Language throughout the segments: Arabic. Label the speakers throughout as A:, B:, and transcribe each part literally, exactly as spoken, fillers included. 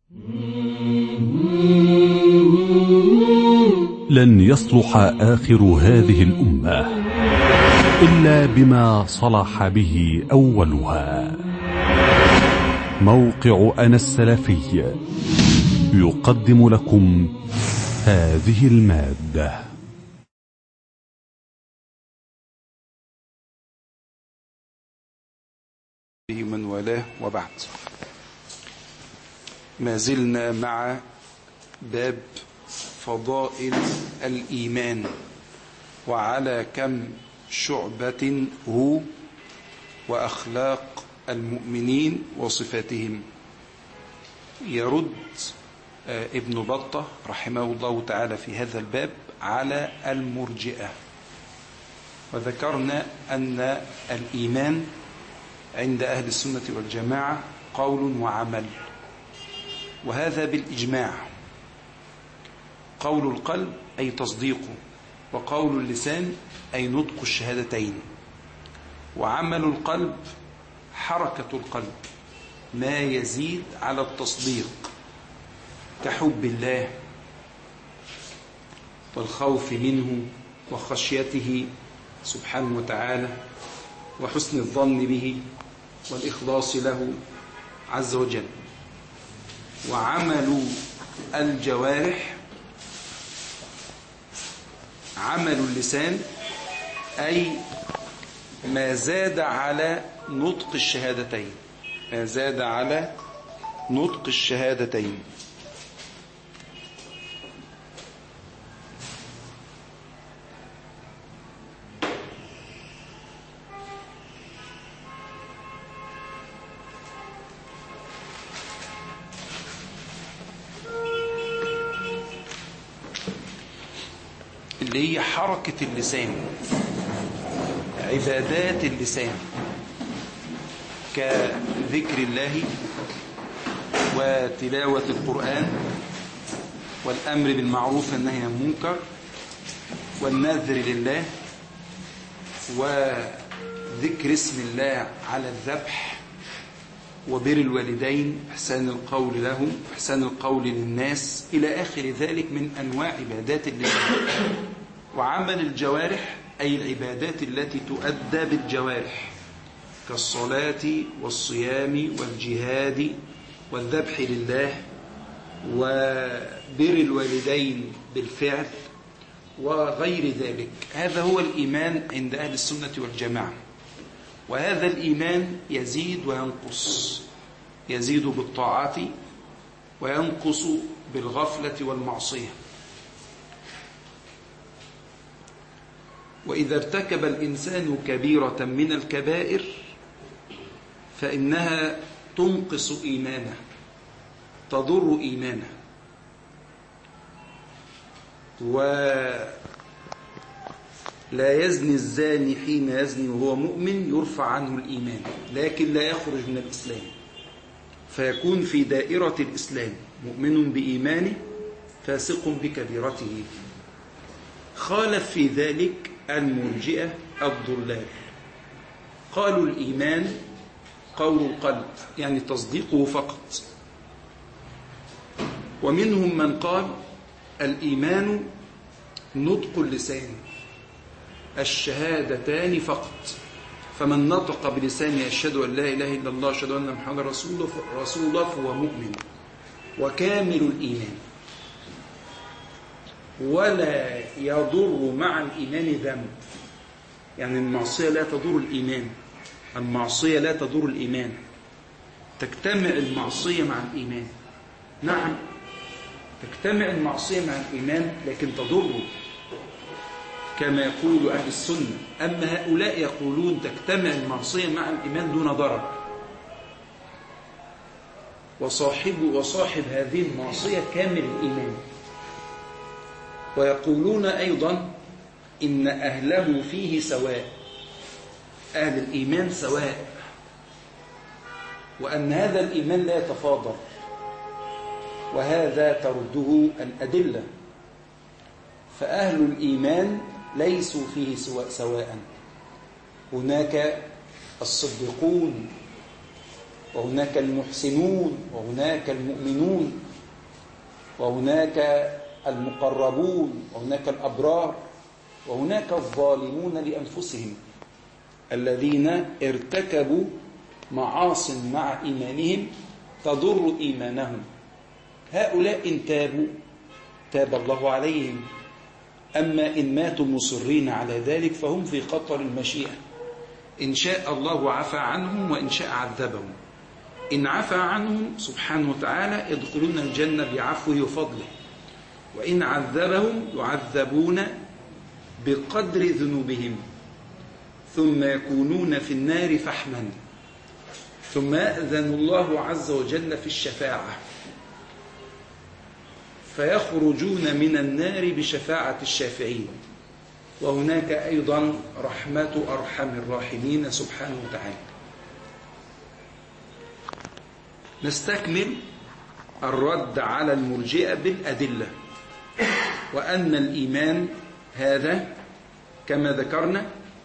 A: لن يصلح آخر هذه الأمة إلا بما صلح به أولها. موقع أنا السلفي يقدم لكم هذه المادة.
B: من والاه وبعد، ما زلنا مع باب فضائل الإيمان وعلى كم شعبة هو وأخلاق المؤمنين وصفاتهم. يرد ابن بطة رحمه الله تعالى في هذا الباب على المرجئة، وذكرنا أن الإيمان عند أهل السنة والجماعة قول وعمل، وهذا بالإجماع. قول القلب أي تصديقه، وقول اللسان أي نطق الشهادتين، وعمل القلب حركة القلب ما يزيد على التصديق كحب الله والخوف منه وخشيته سبحانه وتعالى وحسن الظن به والإخلاص له عز وجل. وعمل الجوارح عمل اللسان أي ما زاد على نطق الشهادتين، ما زاد على نطق الشهادتين. اللي هي حركة اللسان، عبادات اللسان كذكر الله وتلاوة القرآن والأمر بالمعروف والنهي عن المنكر والنذر لله وذكر اسم الله على الذبح وبر الوالدين، إحسان القول لهم، إحسان القول للناس، إلى آخر ذلك من أنواع عبادات اللسان. وعمل الجوارح أي العبادات التي تؤدى بالجوارح كالصلاة والصيام والجهاد والذبح لله وبر الوالدين بالفعل وغير ذلك. هذا هو الإيمان عند أهل السنة والجماعة، وهذا الإيمان يزيد وينقص، يزيد بالطاعات وينقص بالغفلة والمعصية. وإذا ارتكب الإنسان كبيرة من الكبائر فإنها تنقص إيمانه، تضر إيمانه. ولا يزني الزاني حين يزني وهو مؤمن يرفع عنه الإيمان، لكن لا يخرج من الإسلام، فيكون في دائرة الإسلام مؤمن بإيمانه فاسق بكبيرته. خالف في ذلك المرجئة الضلال، قالوا الإيمان قول القلب يعني تصديقه فقط. ومنهم من قال الإيمان نطق اللسان، الشهادتان فقط، فمن نطق بلسانه أشهد أن لا إله إلا الله أشهد أن محمدا رسول الله فهو مؤمن وكامل الإيمان، ولا يضر مع الإيمان ذنب. يعني المعصية لا تضر الإيمان، المعصية لا تضر الإيمان، تجتمع المعصية مع الإيمان. نعم تجتمع المعصية مع الإيمان لكن تضره كما يقول أهل السنة. أما هؤلاء يقولون تجتمع المعصية مع الإيمان دون ضرر، وصاحب, وصاحب هذه المعصية كامل الإيمان. ويقولون أيضا إن أهله فيه سواء، أهل الإيمان سواء، وأن هذا الإيمان لا يتفاضل، وهذا ترده الأدلة. فأهل الإيمان ليسوا فيه سواء، هناك الصديقون وهناك المحسنون، وهناك المؤمنون، وهناك المقربون، وهناك الأبرار، وهناك الظالمون لأنفسهم الذين ارتكبوا معاصٍ مع إيمانهم تضر إيمانهم. هؤلاء إن تابوا تاب الله عليهم، أما إن ماتوا مصرين على ذلك فهم في خطر المشيئة. إن شاء الله عفى عنهم وإن شاء عذبهم. إن عفى عنهم سبحانه وتعالى يدخلون الجنة بعفوه وفضله، وإن عذبهم يعذبون بقدر ذنوبهم ثم يكونون في النار فحما، ثم يأذن الله عز وجل في الشفاعة فيخرجون من النار بشفاعة الشافعين. وهناك أيضا رحمة أرحم الراحمين سبحانه وتعالى. نستكمل الرد على المرجئة بالأدلة، وأن الإيمان هذا كما ذكرنا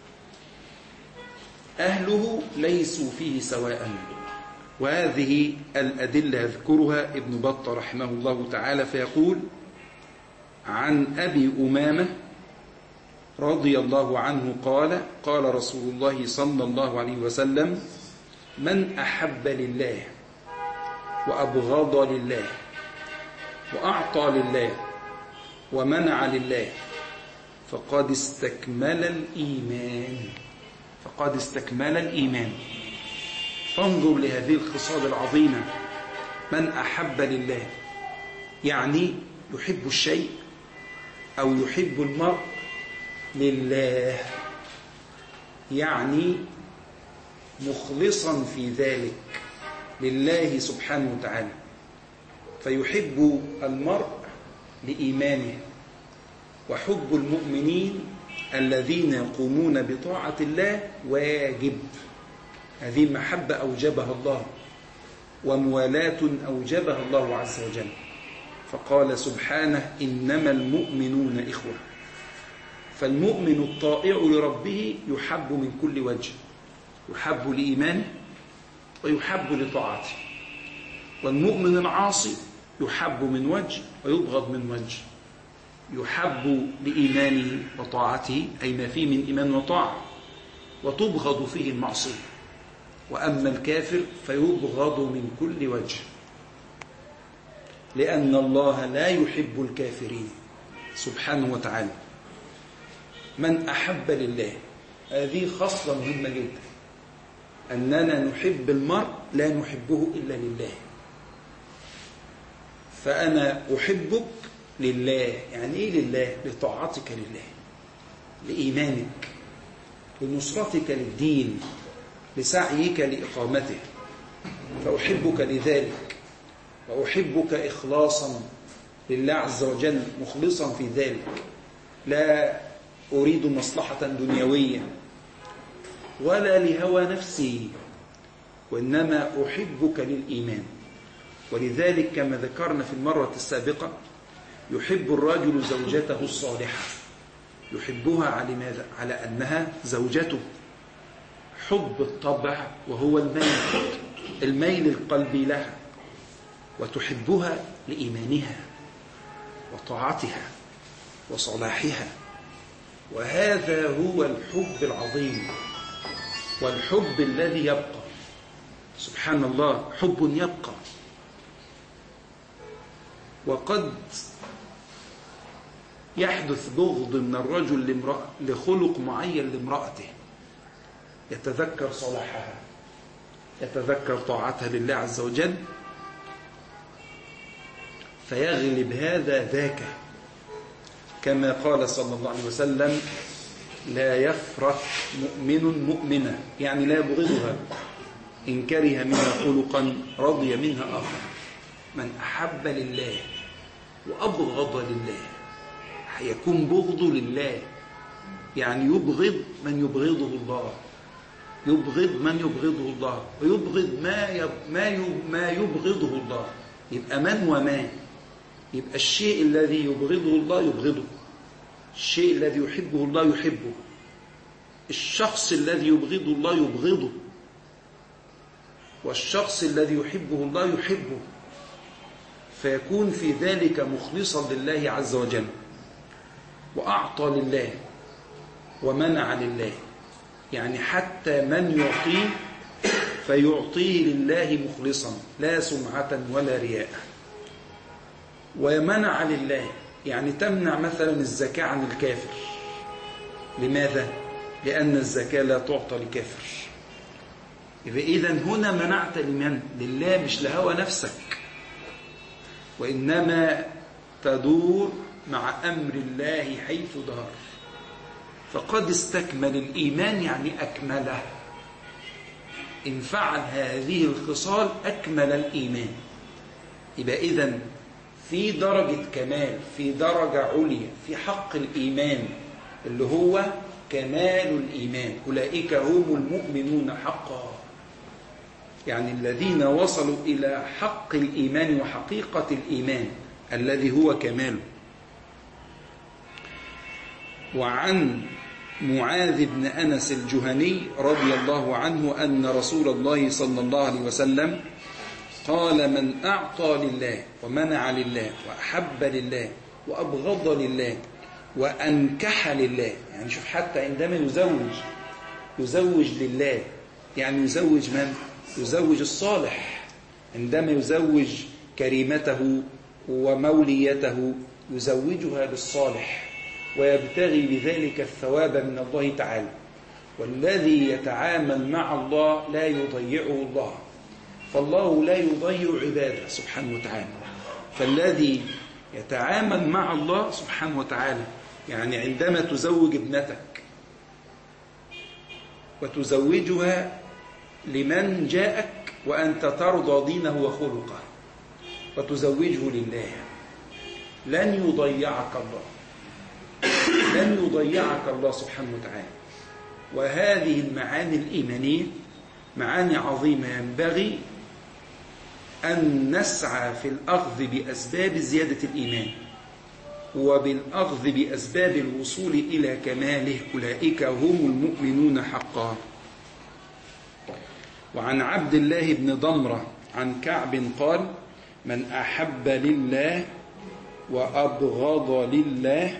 B: أهله ليسوا فيه سواء، وهذه الأدلة يذكرها ابن بطة رحمه الله تعالى فيقول: عن أبي أمامة رضي الله عنه قال: قال رسول الله صلى الله عليه وسلم: من أحب لله وأبغض لله وأعطى لله ومنع لله فقد استكمل الإيمان فقد استكمل الإيمان. فانظر لهذه الخصال العظيمة: من أحب لله يعني يحب الشيء أو يحب المرء لله، يعني مخلصا في ذلك لله سبحانه وتعالى، فيحب المرء لإيمانه. وحب المؤمنين الذين يقومون بطاعة الله واجب، هذه محبة أوجبها الله، وموالاة أوجبها الله عز وجل، فقال سبحانه: إنما المؤمنون إخوة. فالمؤمن الطائع لربه يحب من كل وجه، يحب لإيمانه ويحب لطاعته. والمؤمن العاصي يحب من وجه ويبغض من وجه، يحب لإيمانه وطاعته أي ما فيه من إيمان وطاعة، وتبغض فيه المعصية. وأما الكافر فيبغض من كل وجه، لأن الله لا يحب الكافرين سبحانه وتعالى. من أحب لله، هذه خصلة مهمة جدا، أننا نحب المرء لا نحبه إلا لله. فأنا أحبك لله، يعني إيه لله؟ لطاعتك لله، لإيمانك، لنصرتك للدين، لسعيك لإقامته، فأحبك لذلك، وأحبك إخلاصا لله عز وجل، مخلصا في ذلك، لا أريد مصلحة دنيوية ولا لهوى نفسي، وإنما أحبك للإيمان. ولذلك كما ذكرنا في المرة السابقة يحب الرجل زوجته الصالحة، يحبها على ماذا؟ على أنها زوجته، حب الطبع وهو الميل الميل القلبي لها، وتحبها لإيمانها وطاعتها وصلاحها. وهذا هو الحب العظيم، والحب الذي يبقى. سبحان الله، حب يبقى. وقد يحدث بغض من الرجل لامرأة لخلق معين لامرأته، يتذكر صلاحها، يتذكر طاعتها لله عز وجل، فيغلب هذا ذاك، كما قال صلى الله عليه وسلم: لا يفرق مؤمن مؤمنة، يعني لا يبغضها، إن كره منها خلقا رضي منها آخر. من أحب لله وأبغض لله، يكون بغض لله، يعني يبغض من يبغضه الله، يبغض من يبغضه الله، ويبغض ما يب ما ما يبغضه الله. يبقى من وما، يبقى الشيء الذي يبغضه الله يبغضه، الشيء الذي يحبه الله يحبه، الشخص الذي يبغضه الله يبغضه. والشخص الذي يحبه الله يحبه، فيكون في ذلك مخلصا لله عز وجل، وأعطى لله ومنع لله. يعني حتى من يعطيه فيعطيه لله مخلصا لا سمعة ولا رياء. ومنع لله يعني تمنع مثلا الزكاة عن الكافر. لماذا؟ لأن الزكاة لا تعطى لكافر. إذن هنا منعت لمن؟ لله، مش لهوى نفسك، وإنما تدور مع أمر الله حيث دار. فقد استكمل الإيمان يعني أكمله. إن فعل هذه الخصال أكمل الإيمان. يبقى إذن في درجة كمال، في درجة عليا في حق الإيمان اللي هو كمال الإيمان. أولئك هم المؤمنون حقا، يعني الذين وصلوا إلى حق الإيمان وحقيقة الإيمان الذي هو كماله. وعن معاذ بن أنس الجهني رضي الله عنه أن رسول الله صلى الله عليه وسلم قال: من أعطى لله ومنع لله وأحب لله وأبغض لله وأنكح لله. يعني شوف، حتى عندما يزوج يزوج لله، يعني يزوج من؟ يزوج الصالح. عندما يزوج كريمته وموليته يزوجها للصالح، ويبتغي بذلك الثواب من الله تعالى. والذي يتعامل مع الله لا يضيعه الله، فالله لا يضيع عباده سبحانه وتعالى. فالذي يتعامل مع الله سبحانه وتعالى، يعني عندما تزوج ابنتك وتزوجها لمن جاءك وأنت ترضى دينه وخلقه وتزوجه لله، لن يضيعك الله، لن يضيعك الله سبحانه وتعالى. وهذه المعاني الإيمانية معاني عظيمة ينبغي أن نسعى في الأخذ بأسباب زيادة الإيمان وبالأخذ بأسباب الوصول إلى كماله. أولئك هم المؤمنون حقا. وعن عبد الله بن ضمرة عن كعب قال: من أحب لله وأبغض لله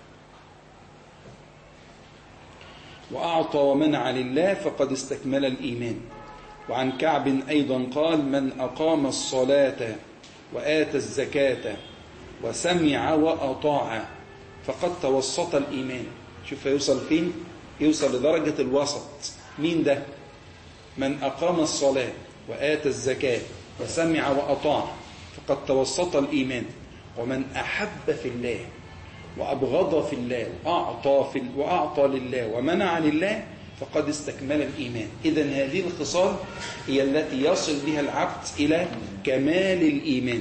B: وأعطى ومنع لله فقد استكمل الإيمان. وعن كعب أيضا قال: من أقام الصلاة وآتى الزكاة وسمع وأطاع فقد توسط الإيمان. شوف يوصل فين؟ يوصل لدرجة الوسط. مين ده؟ من أقام الصلاة وآتى الزكاة وسمع وأطاع فقد توسط الإيمان. ومن أحب في الله وأبغض في الله وأعطى, في وأعطى لله ومنع لله فقد استكمل الإيمان. إذن هذه الخصال هي التي يصل بها العبد إلى كمال الإيمان.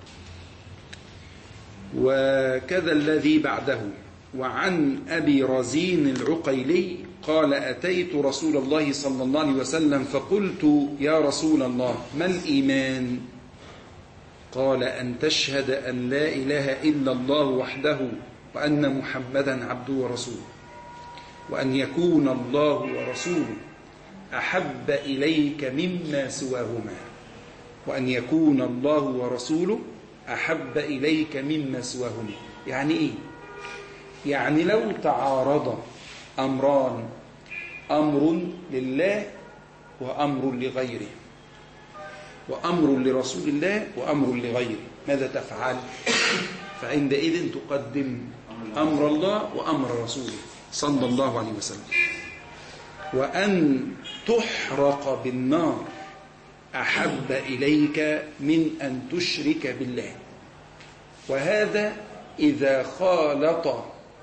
B: وكذا الذي بعده. وعن أبي رزين العقيلي قال: أتيت رسول الله صلى الله عليه وسلم فقلت: يا رسول الله ما الإيمان؟ قال: أن تشهد أن لا إله إلا الله وحده وأن محمدا عبده ورسوله، وأن يكون الله ورسوله أحب إليك مما سواهما. وأن يكون الله ورسوله أحب إليك مما سواهما. يعني إيه؟ يعني لو تعارض أمران، أمر لله وأمر لغيره، وأمر لرسول الله وأمر لغيره، ماذا تفعل؟ فعندئذ تقدم أمر الله وأمر رسوله صلى الله عليه وسلم. وأن تحرق بالنار أحب إليك من أن تشرك بالله. وهذا إذا خالط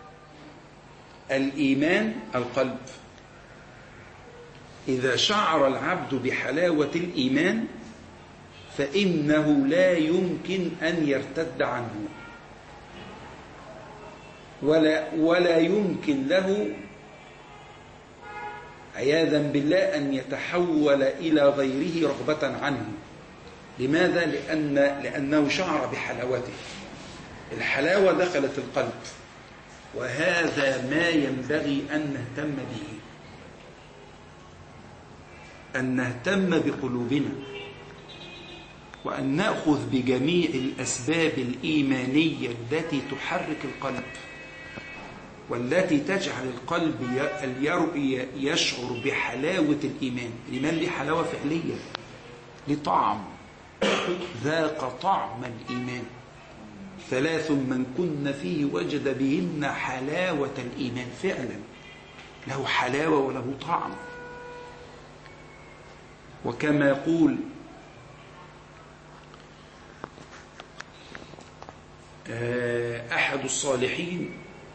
B: الإيمان القلب. إذا شعر العبد بحلاوة الإيمان فإنه لا يمكن أن يرتد عنه، ولا, ولا يمكن له عياذا بالله أن يتحول إلى غيره رغبة عنه. لماذا؟ لأن لأنه شعر بحلاوته. الحلاوة دخلت القلب، وهذا ما ينبغي أن نهتم به. أن نهتم بقلوبنا، وأن نأخذ بجميع الأسباب الإيمانية التي تحرك القلب والتي تجعل القلب يشعر بحلاوة الإيمان. الإيمان له حلاوة فعلية، له طعم، ذاق طعم الإيمان. ثلاث من كن فيه وجد بهن حلاوة الإيمان. فعلا له حلاوة وله طعم. وكما يقول أحد الصالحين: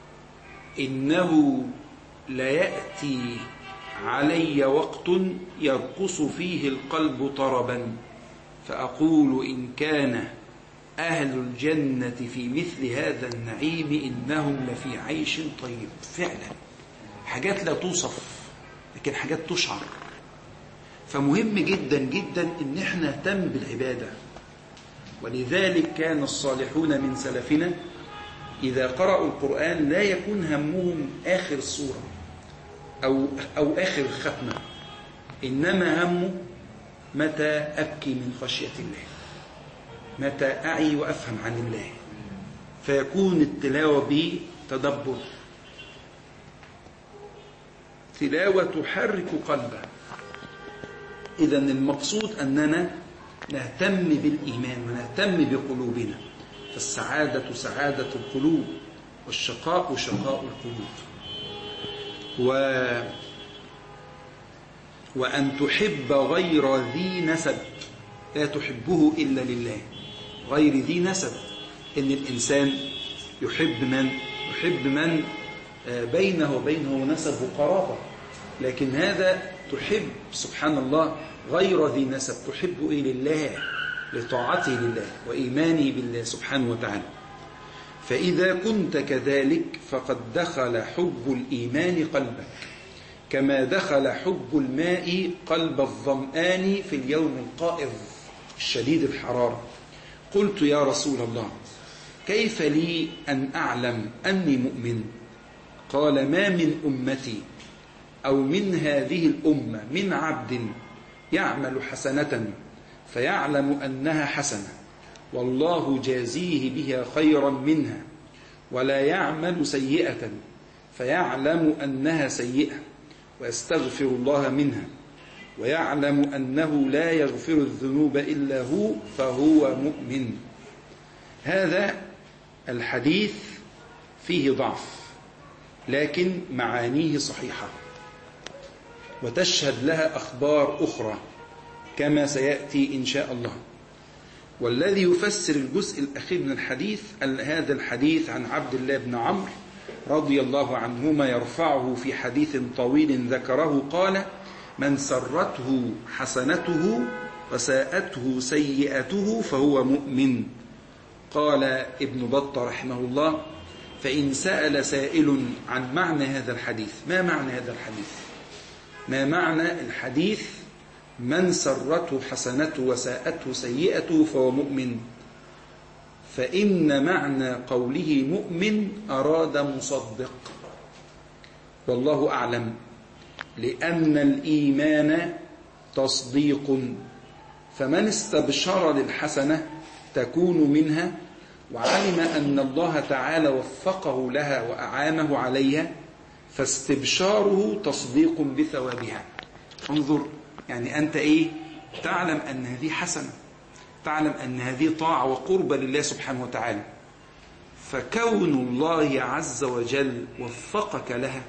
B: إنه ليأتي علي وقت يرقص فيه القلب طربا، فأقول إن كان أهل الجنة في مثل هذا النعيم إنهم لفي عيش طيب. فعلا حاجات لا توصف، لكن حاجات تشعر. فمهم جدا جدا إن احنا نهتم بالعبادة. ولذلك كان الصالحون من سلفنا إذا قرأوا القرآن لا يكون همهم آخر السورة أو, أو آخر الختمة، إنما همه متى أبكي من خشية الله، متى أعي وأفهم عن الله. فيكون التلاوة بتدبر، تلاوة تحرك قلبه. إذن المقصود أننا نهتم بالإيمان ونهتم بقلوبنا، فالسعادة سعادة القلوب والشقاء شقاء القلوب. و... وأن تحب غير ذي نسب لا تحبه إلا لله. غير ذي نسب، إن الإنسان يحب من يحب من بينه وبينه نسب وقرابة، لكن هذا تحب سبحان الله غير ذي نسب، تحب إيه؟ لله، لطاعته لله وإيمانه بالله سبحانه وتعالى. فإذا كنت كذلك فقد دخل حب الإيمان قلبك، كما دخل حب الماء قلب الظمآن في اليوم القائض الشديد الحرارة. قلت يا رسول الله كيف لي أن أعلم أني مؤمن؟ قال: ما من أمتي أو من هذه الأمة من عبد يعمل حسنة فيعلم أنها حسنة والله جازيه بها خيرا منها، ولا يعمل سيئة فيعلم أنها سيئة ويستغفر الله منها ويعلم أنه لا يغفر الذنوب إلا هو فهو مؤمن. هذا الحديث فيه ضعف، لكن معانيه صحيحة وتشهد لها أخبار أخرى كما سيأتي إن شاء الله. والذي يفسر الجزء الأخير من الحديث هذا الحديث عن عبد الله بن عمرو رضي الله عنهما يرفعه في حديث طويل ذكره، قال: من سرته حسنته وساءته سيئته فهو مؤمن. قال ابن بطة رحمه الله: فإن سأل سائل عن معنى هذا الحديث، ما معنى هذا الحديث؟ ما معنى الحديث من سرته حسنته وساءته سيئته فهو مؤمن؟ فإن معنى قوله مؤمن أراد مصدق، والله أعلم، لأن الإيمان تصديق، فمن استبشر للحسنة تكون منها وعلم أن الله تعالى وفقه لها وأعانه عليها فاستبشاره تصديق بثوابها. انظر، يعني أنت إيه؟ تعلم أن هذه حسنة، تعلم أن هذه طاعة وقربة لله سبحانه وتعالى، فكون الله عز وجل وفقك لها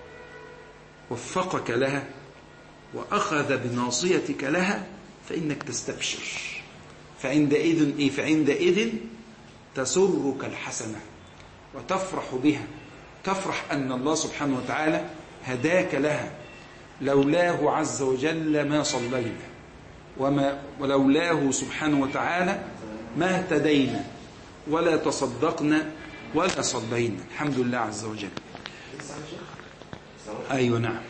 B: وفقك لها وأخذ بناصيتك لها فإنك تستبشر. فعندئذ إيه؟ فعندئذ تسرك الحسنة وتفرح بها، تفرح أن الله سبحانه وتعالى هداك لها. لولاه عز وجل ما صلينا، وما ولولاه سبحانه وتعالى ما اهتدينا ولا تصدقنا ولا صلينا. الحمد لله عز وجل. أيوة نعم.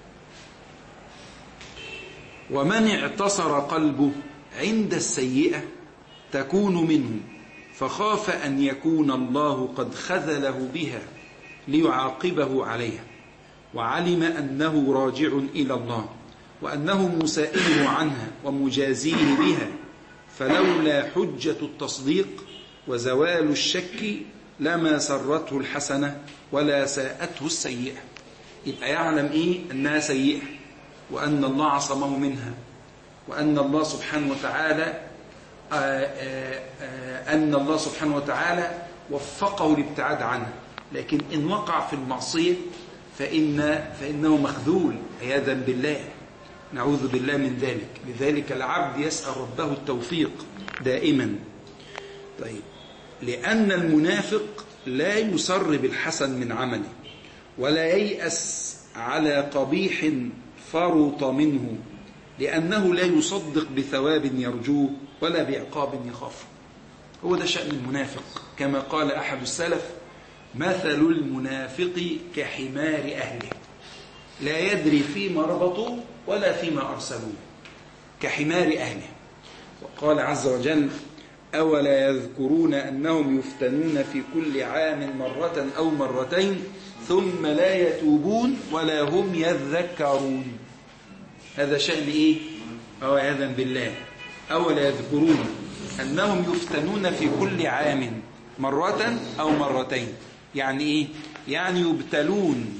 B: ومن اعتصر قلبه عند السيئة تكون منه، فخاف أن يكون الله قد خذله بها ليعاقبه عليها، وعلم أنه راجع إلى الله، وأنه مسائله عنها ومجازيه بها، فلولا حجة التصديق وزوال الشك لما سرته الحسنة ولا ساءته السيئة. يبقى يعلم إيه؟ أنها سيئة، وأن الله عصمه منها، وأن الله سبحانه وتعالى آآ آآ أن الله سبحانه وتعالى وفقه لابتعاد عنها. لكن إن وقع في المعصية فإن فإنه مخذول عياذا بالله، نعوذ بالله من ذلك. لذلك العبد يسأل ربه التوفيق دائما. طيب، لأن المنافق لا يسر بالحسن من عمله، ولا ييأس على قبيح فرط منه، لأنه لا يصدق بثواب يرجوه ولا بعقاب يخافه. هو ده شأن المنافق، كما قال أحد السلف: مثل المنافق كحمار أهله لا يدري فيما ربطوا ولا فيما أرسلوه، كحمار أهله. وقال عز وجل: أولا يذكرون أنهم يفتنون في كل عام مرة أو مرتين ثم لا يتوبون ولا هم يذكرون. هذا شأن إيه؟ أو عياذا بالله. أولا يذكرون أنهم يفتنون في كل عام مرة أو مرتين، يعني إيه؟ يعني يبتلون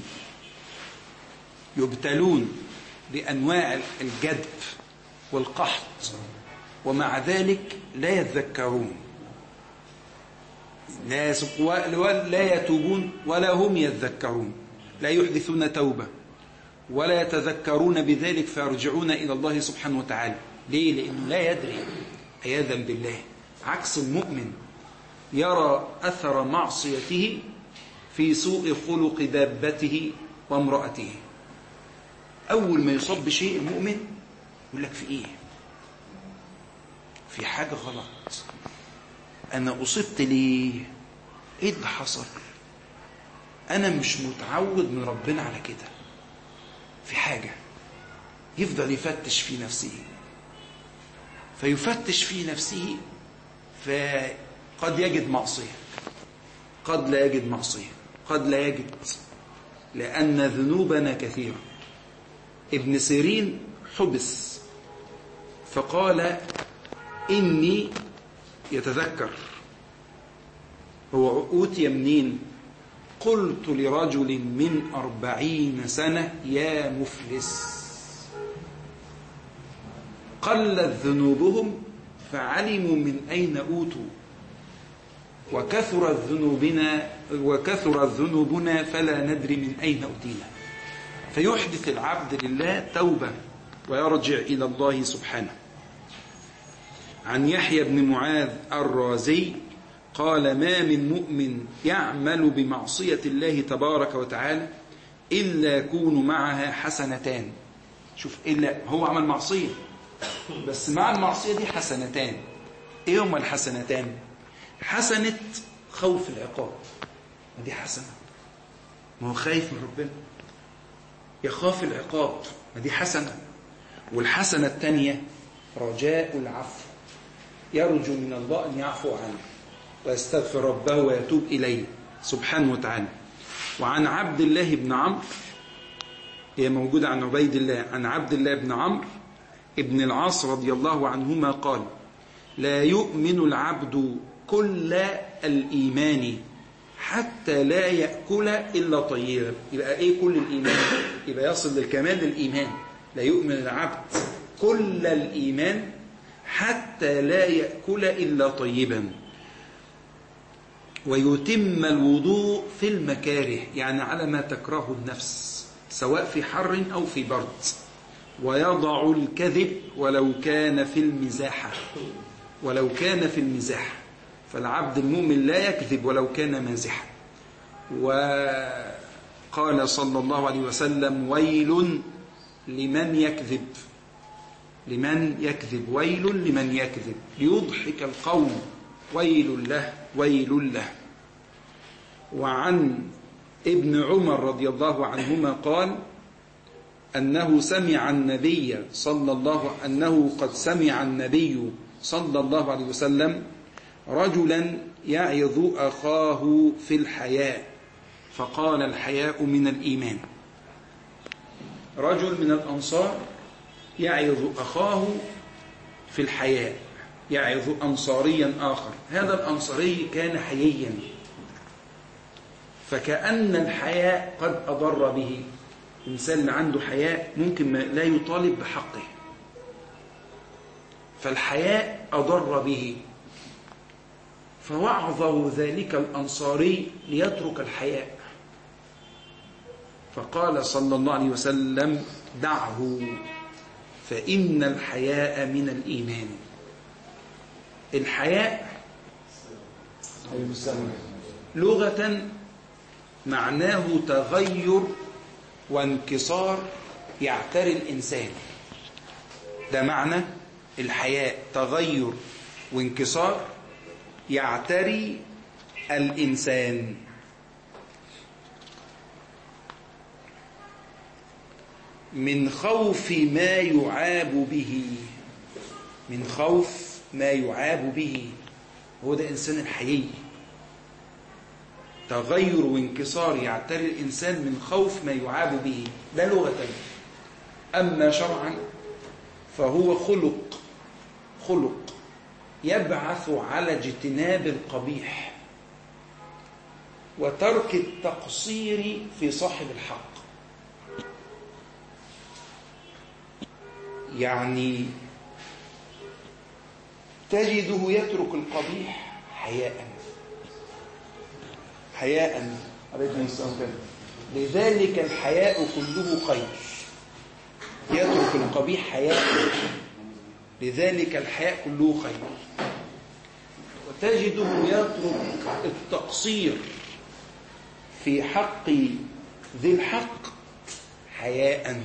B: يبتلون بأنواع الجدب والقحط، ومع ذلك لا يتذكرون، لا لا يتوبون ولا هم يتذكرون، لا يحدثون توبة ولا يتذكرون بذلك فيرجعون إلى الله سبحانه وتعالى. ليه؟ لأنه لا يدري عياذا بالله، عكس المؤمن يرى أثر معصيته في سوء خلق دابته وامرأته. أول ما يصاب بشيء المؤمن يقول لك: في إيه؟ في حاجة غلط، أنا أصبت ليه؟ إيه اللي حصل؟ أنا مش متعود من ربنا على كده، في حاجة. يفضل يفتش في نفسه فيفتش في نفسه فقد يجد معصية، قد لا يجد معصية، قد لا يجد، لأن ذنوبنا كثيرة. ابن سيرين حبس فقال: إني يتذكر، هو أوتي منين؟ قلت لرجل من أربعين سنة: يا مفلس. قلت ذنوبهم فعلموا من أين أوتوا، وكثرت ذنوبنا وكثرت ذنوبنا فلا ندري من أين أوتينا. فيحدث العبد لله توبة ويرجع إلى الله سبحانه. عن يحيى بن معاذ الرازي قال: ما من مؤمن يعمل بمعصية الله تبارك وتعالى إلا يكون معها حسنتان. شوف، إلا هو عمل معصية بس مع المعصية دي حسنتان. إيه هما الحسنتان؟ حسنة خوف العقاب، ما دي حسنة، ما هو خايف من ربنا، يخاف العقاب، ما دي حسنة. والحسنة الثانية رجاء العفو، يرجو من الله أن يعفو عنه ويستغفر ربه ويتوب إليه سبحانه وتعالى. وعن عبد الله بن عمرو، هي موجودة عن عبيد الله، عن عبد الله بن عمرو ابن العاص رضي الله عنهما قال: لا يؤمن العبد كل الإيمان حتى لا يأكل إلا طيبا. يبقى إيه كل الإيمان؟ يبقى يصل للكمال الإيمان. لا يؤمن العبد كل الإيمان حتى لا يأكل إلا طيبا، ويتم الوضوء في المكاره، يعني على ما تكره النفس سواء في حر أو في برد، ويضع الكذب ولو كان في المزاح، ولو كان في المزاح. فالعبد المؤمن لا يكذب ولو كان مازحا. وقال صلى الله عليه وسلم: ويل لمن يكذب، لمن يكذب، ويل لمن يكذب ليضحك القوم، ويل له ويل له. وعن ابن عمر رضي الله عنهما قال: أنه سمع النبي صلى الله أنه قد سمع النبي صلى الله عليه وسلم رجلا يعظ أخاه في الحياء فقال: الحياء من الإيمان. رجل من الأنصار يعظ أخاه في الحياء، يعظ أنصاريا آخر. هذا الأنصاري كان حييا، فكأن الحياء قد أضر به. الإنسان اللي عنده حياء ممكن لا يطالب بحقه، فالحياء أضر به، فوعظه ذلك الأنصاري ليترك الحياء، فقال صلى الله عليه وسلم: دعه فإن الحياء من الإيمان. الحياء لغة معناه تغير وانكسار يعتري الإنسان. ده معنى الحياء، تغير وانكسار يعتري الإنسان. من خوف ما يعاب به، من خوف ما يعاب به، هو ده إنسان الحيي. تغير وانكسار يعتري الإنسان من خوف ما يعاب به، ده لغة. أما شرعا فهو خلق، خلق يبعث على اجتناب القبيح وترك التقصير في صاحب الحق. يعني تجده يترك القبيح حياء، حياء. لذلك الحياء كله خير، يترك القبيح حياء، لذلك الحياء كله خير. وتجده يترك التقصير في حق ذي الحق حياء.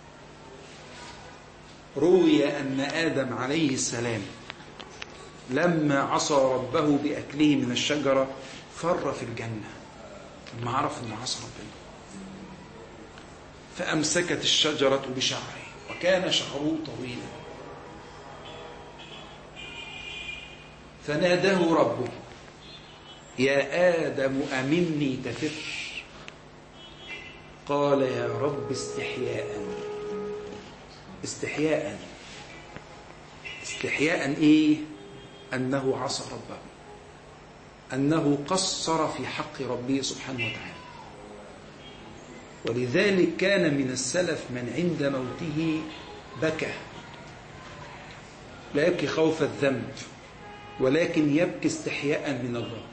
B: روي أن آدم عليه السلام لما عصى ربه بأكله من الشجرة فر في الجنة لما عرف أنه عصى ربنا، فأمسكت الشجرة بشعره وكان شعره طويلا، فناداه ربه: يا آدم أمني تفر؟ قال: يا رب استحياء. استحياء استحياء إيه؟ أنه عصى ربه، أنه قصر في حق ربه سبحانه وتعالى. ولذلك كان من السلف من عند موته بكى، لا يبكي خوف الذنب ولكن يبكي استحياء من الله.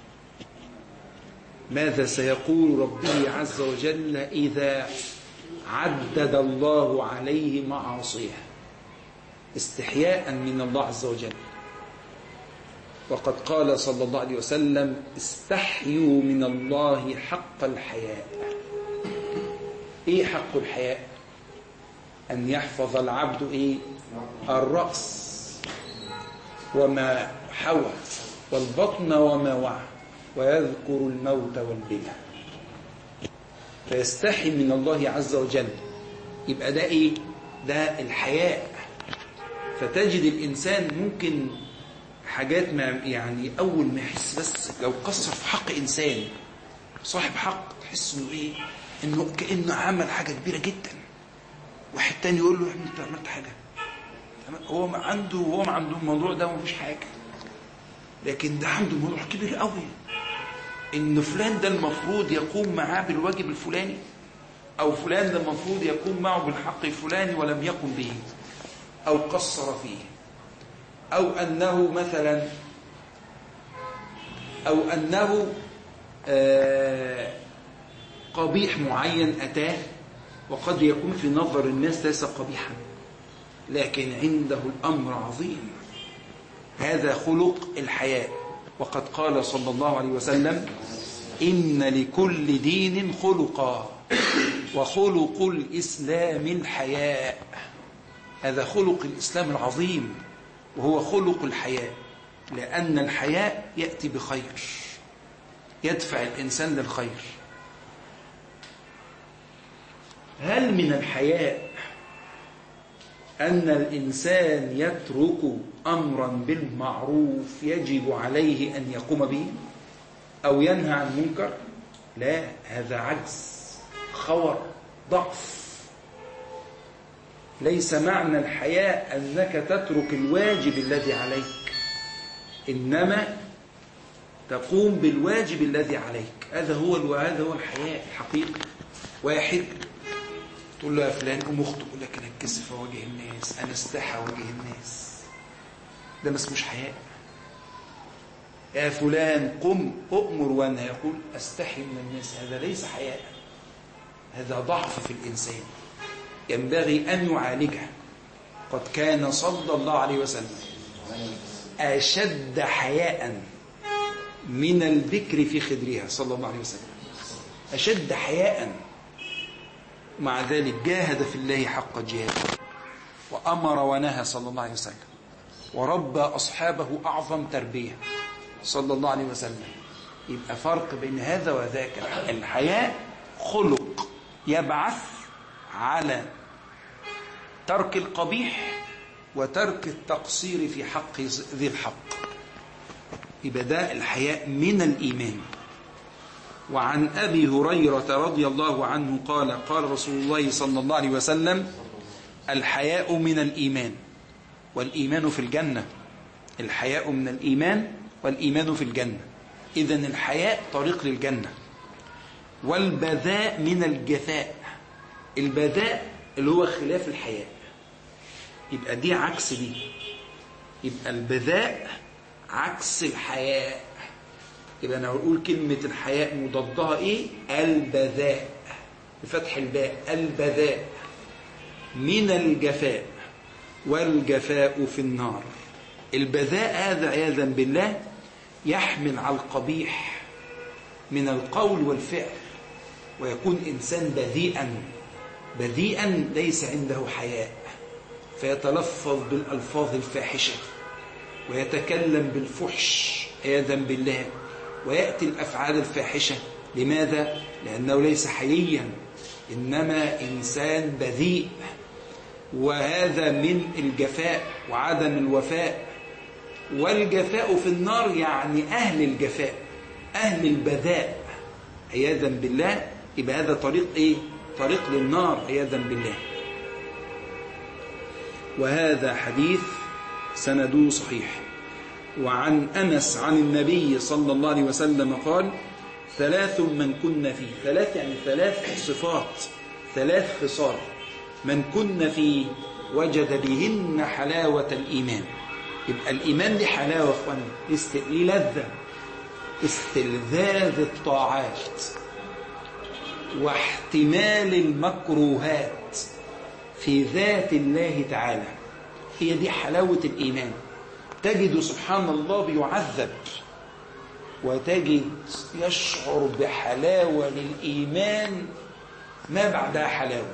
B: ماذا سيقول ربه عز وجل إذا عدد الله عليه معاصيه؟ استحياء من الله عز وجل. وقد قال صلى الله عليه وسلم: استحيوا من الله حق الحياء. ايه حق الحياء؟ ان يحفظ العبد ايه؟ الرأس وما حوى والبطن وما وعى ويذكر الموت والبلى، فيستحي من الله عز وجل. يبقى ده ايه؟ ده الحياء. فتجد الانسان ممكن حاجات ما يعني اول ما يحس بس لو قصر في حق انسان صاحب حق تحس انه ايه؟ انه كانه عمل حاجه كبيره جدا. واحد تاني يقول له: يا ابني انت عملت حاجه، هو ما عنده هو ما عنده الموضوع ده ومفيش حاجه، لكن ده عنده موضوع كبير قوي، ان فلان ده المفروض يقوم معاه بالواجب الفلاني، او فلان ده المفروض يقوم معه بالحق الفلاني ولم يقم به او قصر فيه، او انه مثلا او انه آه قبيح معين اتاه، وقد يكون في نظر الناس ليس قبيحا لكن عنده الامر عظيم. هذا خلق الحياء. وقد قال صلى الله عليه وسلم: إن لكل دين خلقا وخلق الإسلام الحياء. هذا خلق الإسلام العظيم وهو خلق الحياء، لأن الحياء يأتي بخير، يدفع الإنسان للخير. هل من الحياء أن الإنسان يترك أمرا بالمعروف يجب عليه أن يقوم به أو ينهى عن منكر؟ لا، هذا عجز، خور، ضعف. ليس معنى الحياء أنك تترك الواجب الذي عليك، إنما تقوم بالواجب الذي عليك. هذا هو هذا هو الحياء الحقيقي. واحد تقول له يا فلان قوم اخطب، يقول لك انا اتكسف اواجه الناس، انا استحى اواجه الناس. ده ما اسموش حياء. يا فلان قم اؤمر وانهى، يقول استحي من الناس. هذا ليس حياء، هذا ضعف في الانسان ينبغي ان يعالجه. قد كان صلى الله عليه وسلم اشد حياء من البكر في خدرها، صلى الله عليه وسلم اشد حياء، مع ذلك جاهد في الله حق جهاده، وأمر ونهى صلى الله عليه وسلم، وربى أصحابه أعظم تربية صلى الله عليه وسلم. يبقى فرق بين هذا وذاك. الحياء خلق يبعث على ترك القبيح وترك التقصير في حق ذي الحق. يبقى ده الحياء من الإيمان. وعن أبي هريرة رضي الله عنه قال قال رسول الله صلى الله عليه وسلم الحياء من الإيمان والإيمان في الجنة. الحياء من الإيمان والإيمان في الجنة. إذن الحياء طريق للجنة. والبذاء من الجفاء. البذاء اللي هو خلاف الحياء، يبقى دي عكس دي. يبقى البذاء عكس الحياء. يبقى أنا أقول كلمة الحياء مضادها إيه؟ البذاء بفتح الباء. البذاء من الجفاء، والجفاء في النار. البذاء هذا عياذا بالله يحمل على القبيح من القول والفعل، ويكون إنسان بذيئا بذيئا ليس عنده حياء، فيتلفظ بالألفاظ الفاحشة ويتكلم بالفحش عياذا بالله، ويأتي الأفعال الفاحشة. لماذا؟ لأنه ليس حييا، إنما إنسان بذيء. وهذا من الجفاء وعدم الوفاء. والجفاء في النار يعني أهل الجفاء، أهل البذاء عياذا بالله. يبقى هذا طريق إيه؟ طريق للنار عياذا بالله. وهذا حديث سنده صحيح. وعن أنس عن النبي صلى الله عليه وسلم قال ثلاث من كن فيه. ثلاث يعني ثلاث صفات، ثلاث خصال، من كن فيه وجد بهن حلاوة الإيمان. يبقى الإيمان دي حلاوة أخواني، ليه لذة، استلذاذ الطاعات واحتمال المكروهات في ذات الله تعالى. هي دي حلاوة الإيمان. تجد سبحان الله بيعذب، وتجد يشعر بحلاوة للإيمان ما بعدها حلاوة.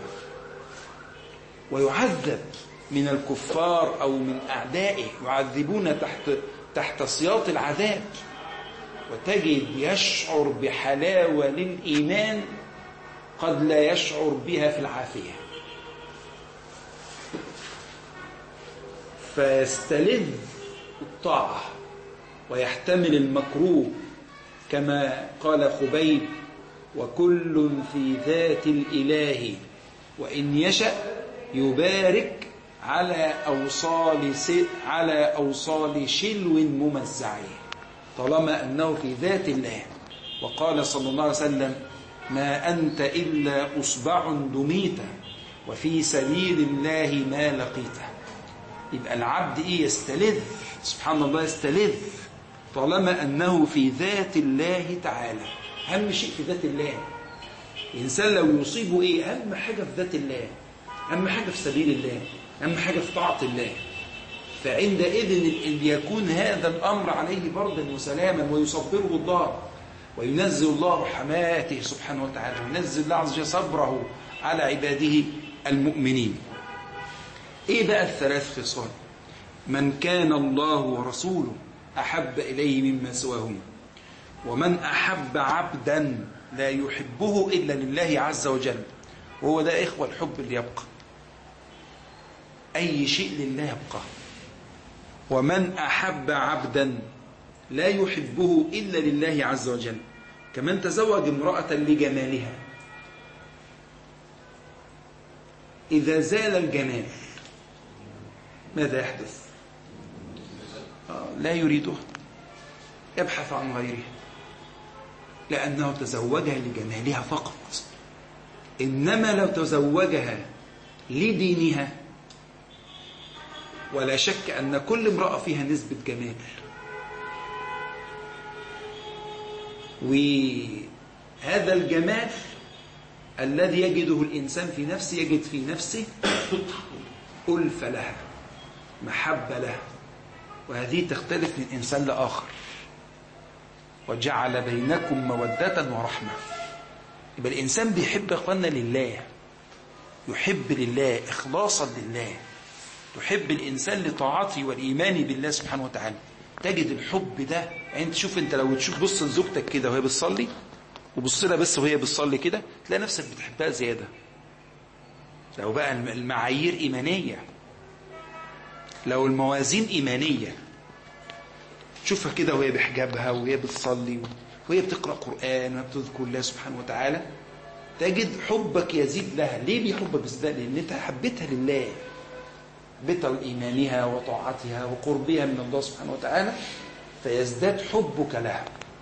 B: ويعذب من الكفار أو من أعدائه، يعذبون تحت تحت سياط العذاب، وتجد يشعر بحلاوة للإيمان قد لا يشعر بها في العافية، فيستلذ الطاعة ويحتمل المكروه، كما قال خبيب وكل في ذات الإله وإن يشأ يبارك على أوصال على أوصال شلو ممزع، طالما أنه في ذات الله. وقال صلى الله عليه وسلم ما أنت إلا أصبع دميت وفي سبيل الله ما لقيته. يبقى العبد إيه؟ يستلذ، سبحان الله، يستلذ طالما أنه في ذات الله تعالى. أهم شيء في ذات الله. الإنسان لو يصيبه إيه؟ أهم حاجة في ذات الله، أهم حاجة في سبيل الله، أهم حاجة في طاعة الله. فعندئذ يكون هذا الأمر عليه بردا وسلاما، ويصبره الله، وينزل الله رحماته سبحانه وتعالى، وينزل الله عز وجل صبره على عباده المؤمنين. إيه بقى الثلاث خصال؟ من كان الله ورسوله أحب إليه مما سواهما، ومن أحب عبدا لا يحبه إلا لله عز وجل. وهو ده إخوة الحب اللي يبقى، أي شيء لله يبقى. ومن أحب عبدا لا يحبه إلا لله عز وجل. كمان تزوج امرأة لجمالها، إذا زال الجمال ماذا يحدث؟ آه لا يريدها، يبحث عن غيرها، لأنه تزوجها لجمالها فقط. إنما لو تزوجها لدينها، ولا شك أن كل امرأة فيها نسبة جمال، وهذا الجمال الذي يجده الإنسان في نفسه يجد في نفسه ألف لها، محبة لها، وهذه تختلف من إنسان لآخر. وجعل بينكم مودة ورحمة. يبقى الإنسان بيحب أخوانا لله، يحب لله إخلاصا لله، يحب الإنسان لطاعته والإيمان بالله سبحانه وتعالى. تجد الحب ده، يعني انت شوف، انت لو تشوف بص لزوجتك كده وهي بتصلي، وبص لها بس وهي بتصلي كده، تلاقي نفسك بتحبها زيادة. لو بقى المعايير إيمانية، لو الموازين إيمانية، شوفها كده وهي بحجابها وهي بتصلي وهي بتقرأ قرآن وبتذكر الله سبحانه وتعالى، تجد حبك يزيد لها. ليه بيحبك بالذات؟ لأن انت حبيتها لله، حبيتها لإيمانها وطاعتها وقربها من الله سبحانه وتعالى، فيزداد حبك لها.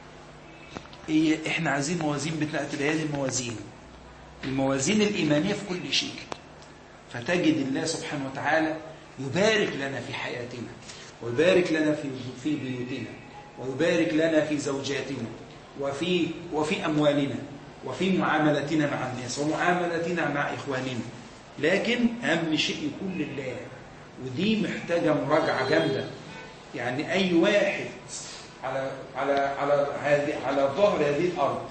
B: إيه احنا عايزين موازين بتاعت هذه الموازين، الموازين الإيمانية في كل شيء. فتجد الله سبحانه وتعالى يبارك لنا في حياتنا، ويبارك لنا في في بيوتنا، ويبارك لنا في زوجاتنا، وفي وفي أموالنا، وفي معاملتنا مع الناس، ومعاملتنا مع إخواننا. لكن أهم شيء يكون لله، ودي محتاجة مراجعة جامدة. يعني أي واحد على على على هذه على ظهر هذه الأرض،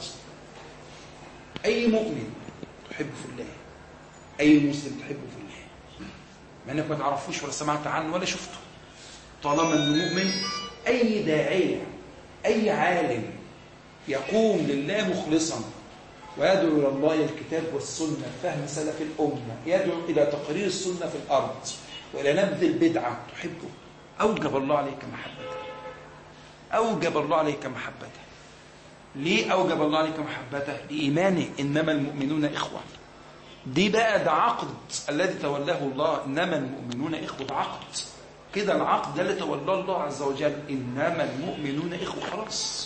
B: أي مؤمن تحب في الله، أي مسلم تحبه في الله، ما أنك ما تعرفوش ولا سمعت عنه ولا شفته، طالما أنه مؤمن. أي داعية، أي عالم يقوم لله مخلصا ويدعو إلى الله الكتاب والسنة فهم سلف الأمة، يدعو إلى تقرير السنة في الأرض وإلى نبذ البدعة، تحبه، أوجب الله عليك محبته، أوجب الله عليك محبته. ليه أوجب الله عليك محبته؟ لإيمانه، إنما المؤمنون إخوة. دي بقى ده عقد الذي تولاه الله، إنما المؤمنون إخوة، عقد كده. العقد ده اللي تولاه الله عز وجل، إنما المؤمنون إخوة، خلاص.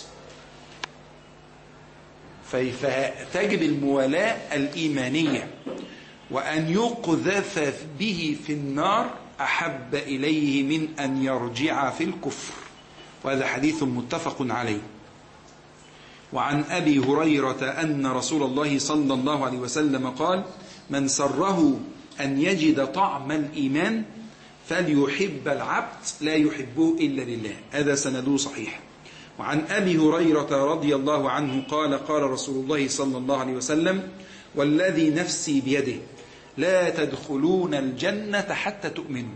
B: فتجب الموالاة الإيمانية، وأن يقذف به في النار أحب إليه من أن يرجع في الكفر. وهذا حديث متفق عليه. وعن أبي هريرة أن رسول الله صلى الله عليه وسلم قال: من سره أن يجد طعم الإيمان فليحب العبد لا يحبه إلا لله. هذا سنده صحيح. وعن أبي هريرة رضي الله عنه قال: قال رسول الله صلى الله عليه وسلم: والذي نفسي بيده لا تدخلون الجنة حتى تؤمنوا.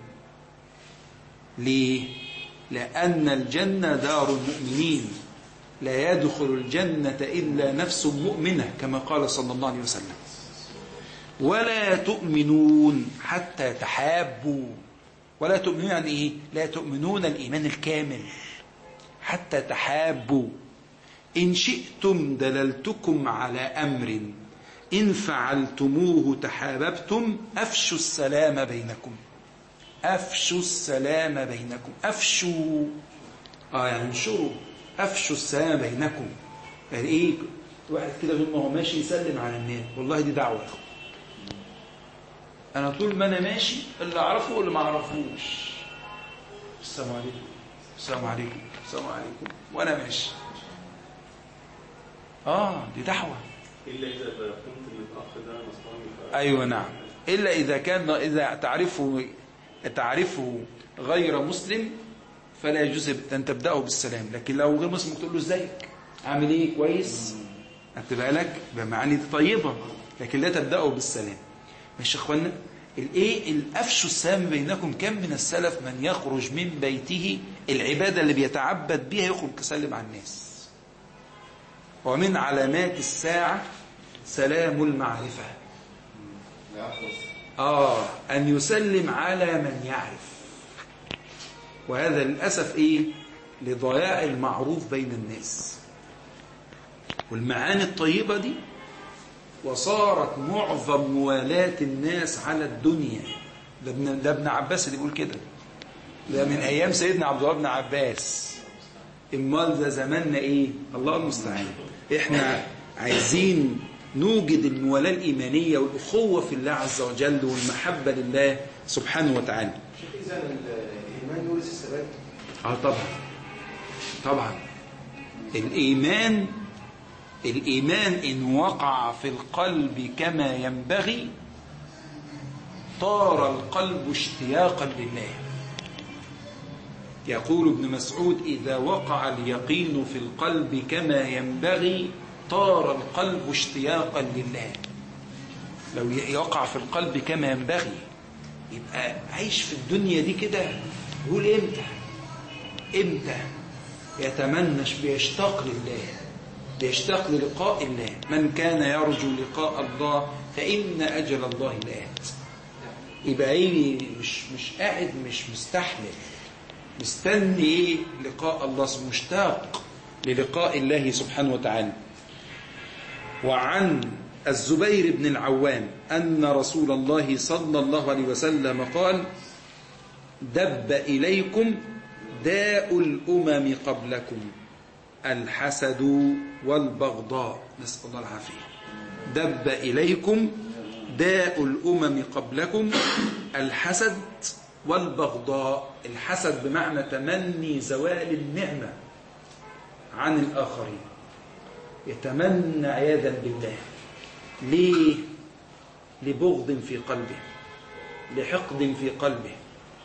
B: ليه؟ لأن الجنة دار المؤمنين، لا يدخل الجنة إلا نفس مؤمنة، كما قال صلى الله عليه وسلم. ولا تؤمنون حتى تحابوا. ولا تؤمنون يعني إيه؟ لا تؤمنون الإيمان الكامل حتى تحابوا. إن شئتم دللتكم على أمر إن فعلتموه تحاببتم. أفشوا السلام بينكم. أفشوا السلام بينكم. أفشوا آه يعني انشروا. أفشوا السلام بينكم. يعني إيه؟ واحد كده غير ما هو ماشي يسلم على الناس، والله دي دعوة يا أخو. أنا طول ما أنا ماشي اللي أعرفه واللي ما أعرفوش، السلام عليكم السلام عليكم السلام عليكم وأنا ماشي. آه دي دعوة.
C: إلا إذا كنت الأخ ده نصراني.
B: أيوة نعم. إلا إذا كان إذا تعرفه تعرفه غير مسلم فلا يجوز أن تبدأه بالسلام. لكن لو غير مسلم تقول له إزيك، عامل إيه، كويس، أكتبها لك بمعاني طيبة، لكن لا تبدأه بالسلام. ماشي يا إخوانا؟ الإيه الأفشوا السلام بينكم. كم من السلف من يخرج من بيته العبادة اللي بيتعبد بها يخرج يسلم على الناس. ومن علامات الساعة سلام المعرفة. آه أن يسلم على من يعرف. وهذا للأسف إيه؟ لضياع المعروف بين الناس. والمعاني الطيبة دي وصارت معظم موالاة الناس على الدنيا. ده ابن, ده ابن عباس اللي بيقول كده، ده من أيام سيدنا عبد الله بن عباس. امال ده زماننا إيه؟ الله المستعان. إحنا عايزين نوجد الموالاة الإيمانية والأخوة في الله عز وجل والمحبة لله سبحانه وتعالى.
D: إذا الإيمان يورث الثبات؟
B: آه طبعا طبعا. الإيمان الإيمان إن وقع في القلب كما ينبغي طار القلب اشتياقا لله. يقول ابن مسعود: إذا وقع اليقين في القلب كما ينبغي طار القلب اشتياقا لله. لو يقع في القلب كما ينبغي يبقى عايش في الدنيا دي كده، يقول امتى امتى يتمنى، بيشتاق لله، بيشتاق للقاء الله. من كان يرجو لقاء الله فإن أجل الله لآت. يبقى ايه؟ مش مش قاعد مش مستحمل، مستني ايه؟ لقاء الله، مشتاق للقاء الله سبحانه وتعالى. وعن الزبير بن العوام أن رسول الله صلى الله عليه وسلم قال: دب إليكم داء الأمم قبلكم الحسد والبغضاء. نسأل الله العافية. دب إليكم داء الأمم قبلكم الحسد والبغضاء. الحسد بمعنى تمني زوال النعمة عن الآخرين، يتمنى عياذا بالله. ليه؟ لبغض في قلبه، لحقد في قلبه،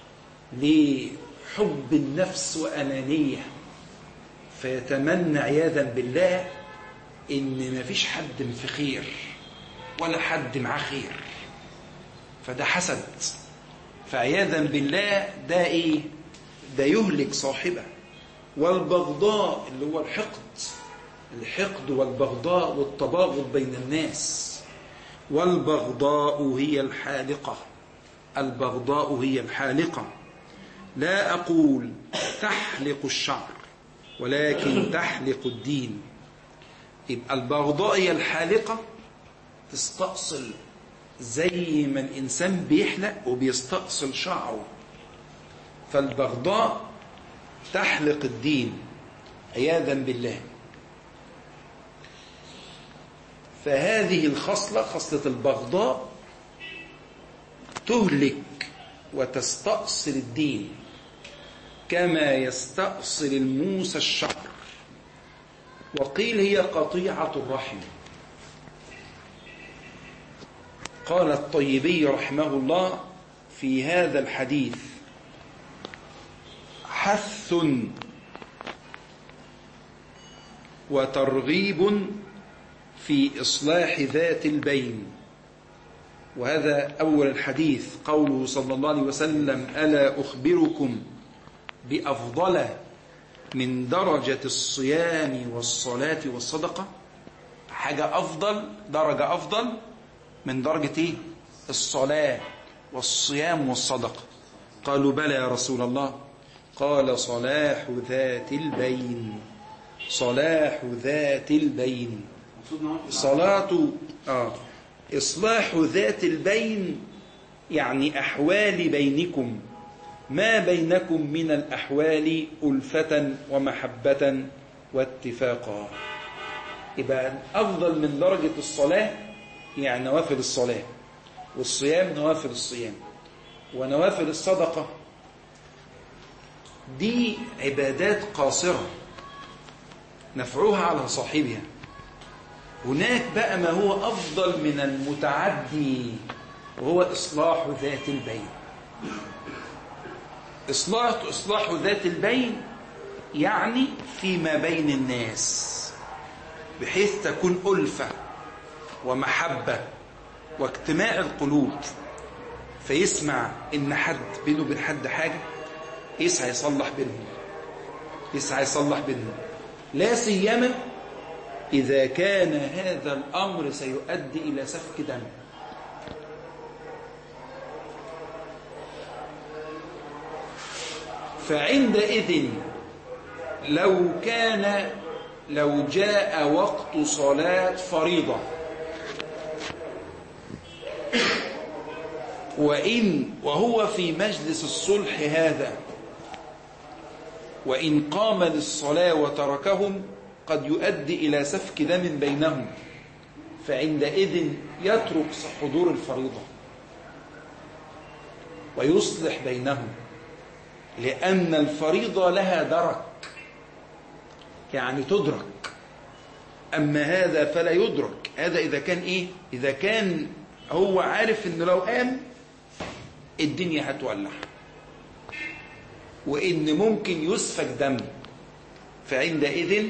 B: لحب النفس وأنانية، فيتمنى عياذا بالله إن ما فيش حد في خير ولا حد معاه خير، فده حسد. فعياذا بالله ده إيه؟ ده يهلك صاحبه. والبغضاء اللي هو الحقد، الحقد والبغضاء والتباغض بين الناس. والبغضاء هي الحالقة، البغضاء هي الحالقة. لا أقول تحلق الشعر ولكن تحلق الدين. يبقى البغضاء هي الحالقة، تستأصل زي ما الإنسان بيحلق وبيستأصل شعره، فالبغضاء تحلق الدين عياذا بالله. فهذه الخصلة، خصلة البغضاء، تهلك وتستأصل الدين كما يستأصل الموس الشعر. وقيل هي قطيعة الرحم. قال الطيبي رحمه الله في هذا الحديث: حث وترغيب في إصلاح ذات البين. وهذا أول الحديث، قوله صلى الله عليه وسلم: ألا أخبركم بأفضل من درجة الصيام والصلاة والصدقة؟ حاجة أفضل، درجة أفضل من درجة إيه؟ الصلاة والصيام والصدقة. قالوا: بلى يا رسول الله. قال: صلاح ذات البين، صلاح ذات البين. صلاة آه إصلاح ذات البين يعني أحوال بينكم، ما بينكم من الأحوال ألفة ومحبة واتفاقا. يبقى أفضل من درجة الصلاة يعني نوافل الصلاة، والصيام نوافل الصيام، ونوافل الصدقة. دي عبادات قاصرة نفعوها على صاحبها. هناك بقى ما هو أفضل من المتعدي، وهو إصلاح ذات البين. إصلاح إصلاح ذات البين يعني فيما بين الناس، بحيث تكون ألفة ومحبة واجتماع القلوب، فيسمع إن حد بينه وبين حد حاجة، يسعى يصلح بينهم، يسعى يصلح بينهم، لا سيما إذا كان هذا الأمر سيؤدي إلى سفك دم. فعندئذ لو كان لو جاء وقت صلاة فريضة وإن وهو في مجلس الصلح هذا وإن قام للصلاة وتركهم قد يؤدي إلى سفك دم بينهم، فعندئذ يترك حضور الفريضة ويصلح بينهم، لأن الفريضة لها درك، يعني تدرك. أما هذا فلا يدرك. هذا إذا كان إيه؟ إذا كان هو عارف إنه لو قام الدنيا هتولع وإن ممكن يسفك دم، فعندئذ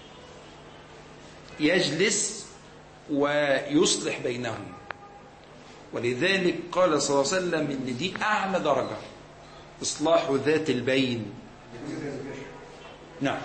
B: يجلس ويصلح بينهم. ولذلك قال صلى الله عليه وسلم إن دي أعلى درجة، إصلاح ذات البين. نعم.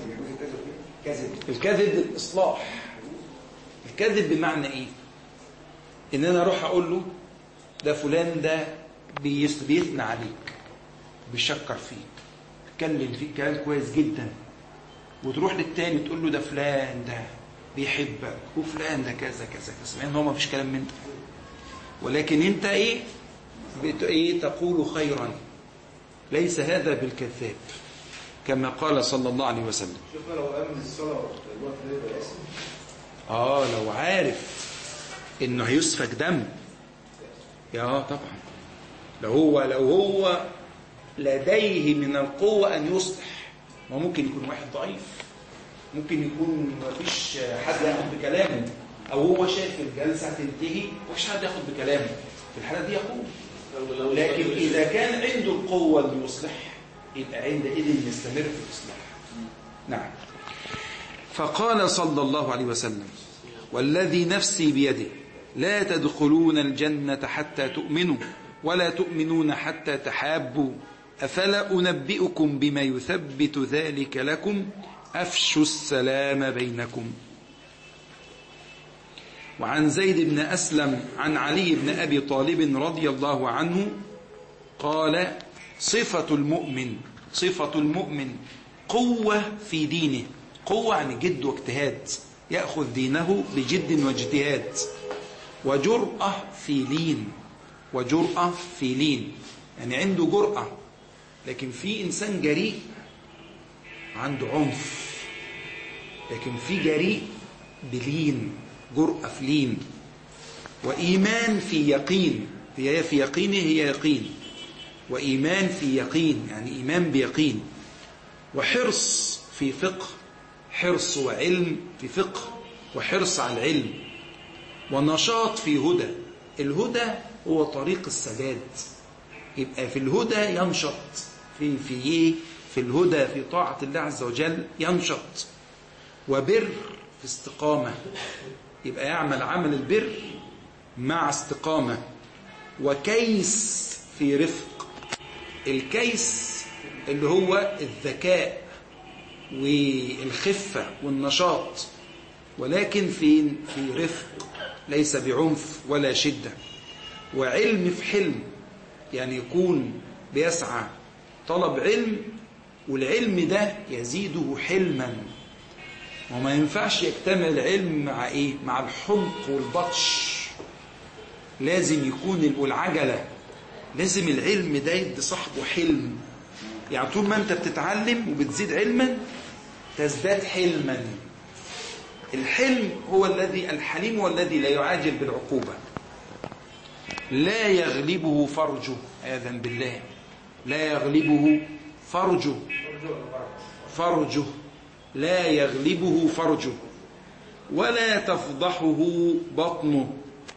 B: الكذب الإصلاح. الكذب بمعنى إيه؟ إن أنا أروح أقول له ده فلان ده بيثنى عليك، بيشكر فيك، بيتكلم فيك كلام كويس جدا، وتروح للتاني تقول له ده فلان ده بيحبك وفلان ده كذا كذا كذا، مع ان هو ما فيش كلام من ده، ولكن انت ايه بت... ايه تقول خيرا. ليس هذا بالكذاب كما قال صلى الله عليه وسلم.
D: شوفنا لو امن الصلاه الوقت ده يبقى اسم.
B: اه لو عارف انه هيسفك دم، يا طبعا لو هو لو هو لديه من القوة أن يصلح. ما ممكن يكون واحد ضعيف، ممكن يكون ما فيش حد ياخد بكلامه، أو هو شايف الجلسة هتنتهي ومفيش حد ياخد بكلامه، في الحالة دي يقوم. لكن إذا كان عنده القوة أن يصلح يبقى عندئذ يستمر في الإصلاح. نعم. فقال صلى الله عليه وسلم: والذي نفسي بيده لا تدخلون الجنة حتى تؤمنوا ولا تؤمنون حتى تحابوا، أفلا أنبئكم بما يثبت ذلك لكم؟ أفشوا السلام بينكم. وعن زيد بن أسلم عن علي بن أبي طالب رضي الله عنه قال: صفة المؤمن صفة المؤمن قوة في دينه. قوة يعني جد واجتهاد، يأخذ دينه بجد واجتهاد. وجرأة في لين، وجرأة في لين يعني عنده جرأة. لكن في إنسان جريء عنده عنف، لكن في جريء بلين، جرأة في لين. وإيمان في يقين، هي في يقينه هي يقين، وإيمان في يقين يعني إيمان بيقين. وحرص في فقه، حرص وعلم في فقه وحرص على العلم. ونشاط في هدى، الهدى هو طريق السداد، يبقى في الهدى ينشط، في في ايه في الهدى في طاعة الله عز وجل ينشط. وبر في استقامة، يبقى يعمل عمل البر مع استقامة. وكيس في رفق، الكيس اللي هو الذكاء والخفة والنشاط، ولكن في في رفق ليس بعنف ولا شدة. وعلم في حلم، يعني يكون بيسعى طلب علم والعلم ده يزيده حلما. وما ينفعش يجتمع العلم مع ايه مع الحمق والبطش، لازم يكون والعجلة. لازم العلم ده يدي صاحبه حلم، يعني طول ما انت بتتعلم وبتزيد علما تزداد حلما. الحلم هو الذي الحليم هو الذي لا يعاجل بالعقوبة، لا يغلبه فرجه، عياذا بالله، لا يغلبه فرجه فرجه لا يغلبه فرجه، ولا تفضحه بطنه.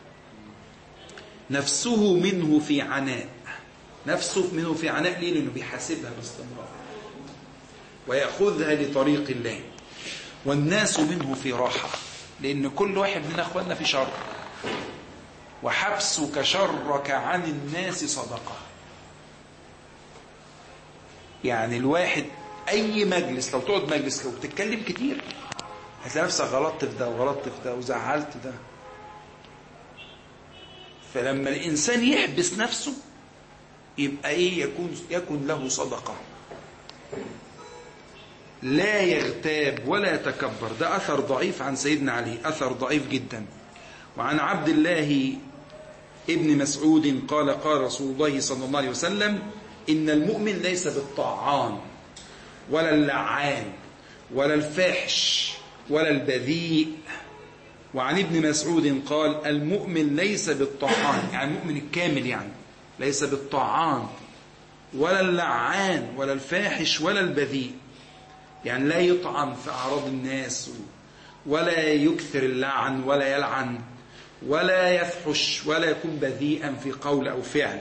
B: نفسه منه في عناء، نفسه منه في عناء ليه؟ لأنه بيحاسبها باستمرار ويأخذها لطريق الله. والناس منه في راحة، لأن كل واحد من أخواننا في شر. وحبسك شرك عن الناس صدقة، يعني الواحد أي مجلس لو تقعد مجلس لو بتتكلم كتير هتلاقي نفسك غلطت في ده وغلطت في ده وزعلت ده. فلما الإنسان يحبس نفسه يبقى إيه؟ يكون, يكون له صدقة. لا يغتاب ولا يتكبر، ده أثر ضعيف عن سيدنا علي، أثر ضعيف جدا. وعن عبد الله ابن مسعود قال قال رسول الله صلى الله عليه وسلم إن المؤمن ليس بالطعان ولا اللعان ولا الفاحش ولا البذيء. وعن ابن مسعود قال المؤمن ليس بالطعان، يعني المؤمن الكامل، يعني ليس بالطعان ولا اللعان ولا الفاحش ولا البذيء، يعني لا يطعن في أعراض الناس ولا يكثر اللعن ولا يلعن ولا يفحش ولا يكون بذيئا في قول أو فعل.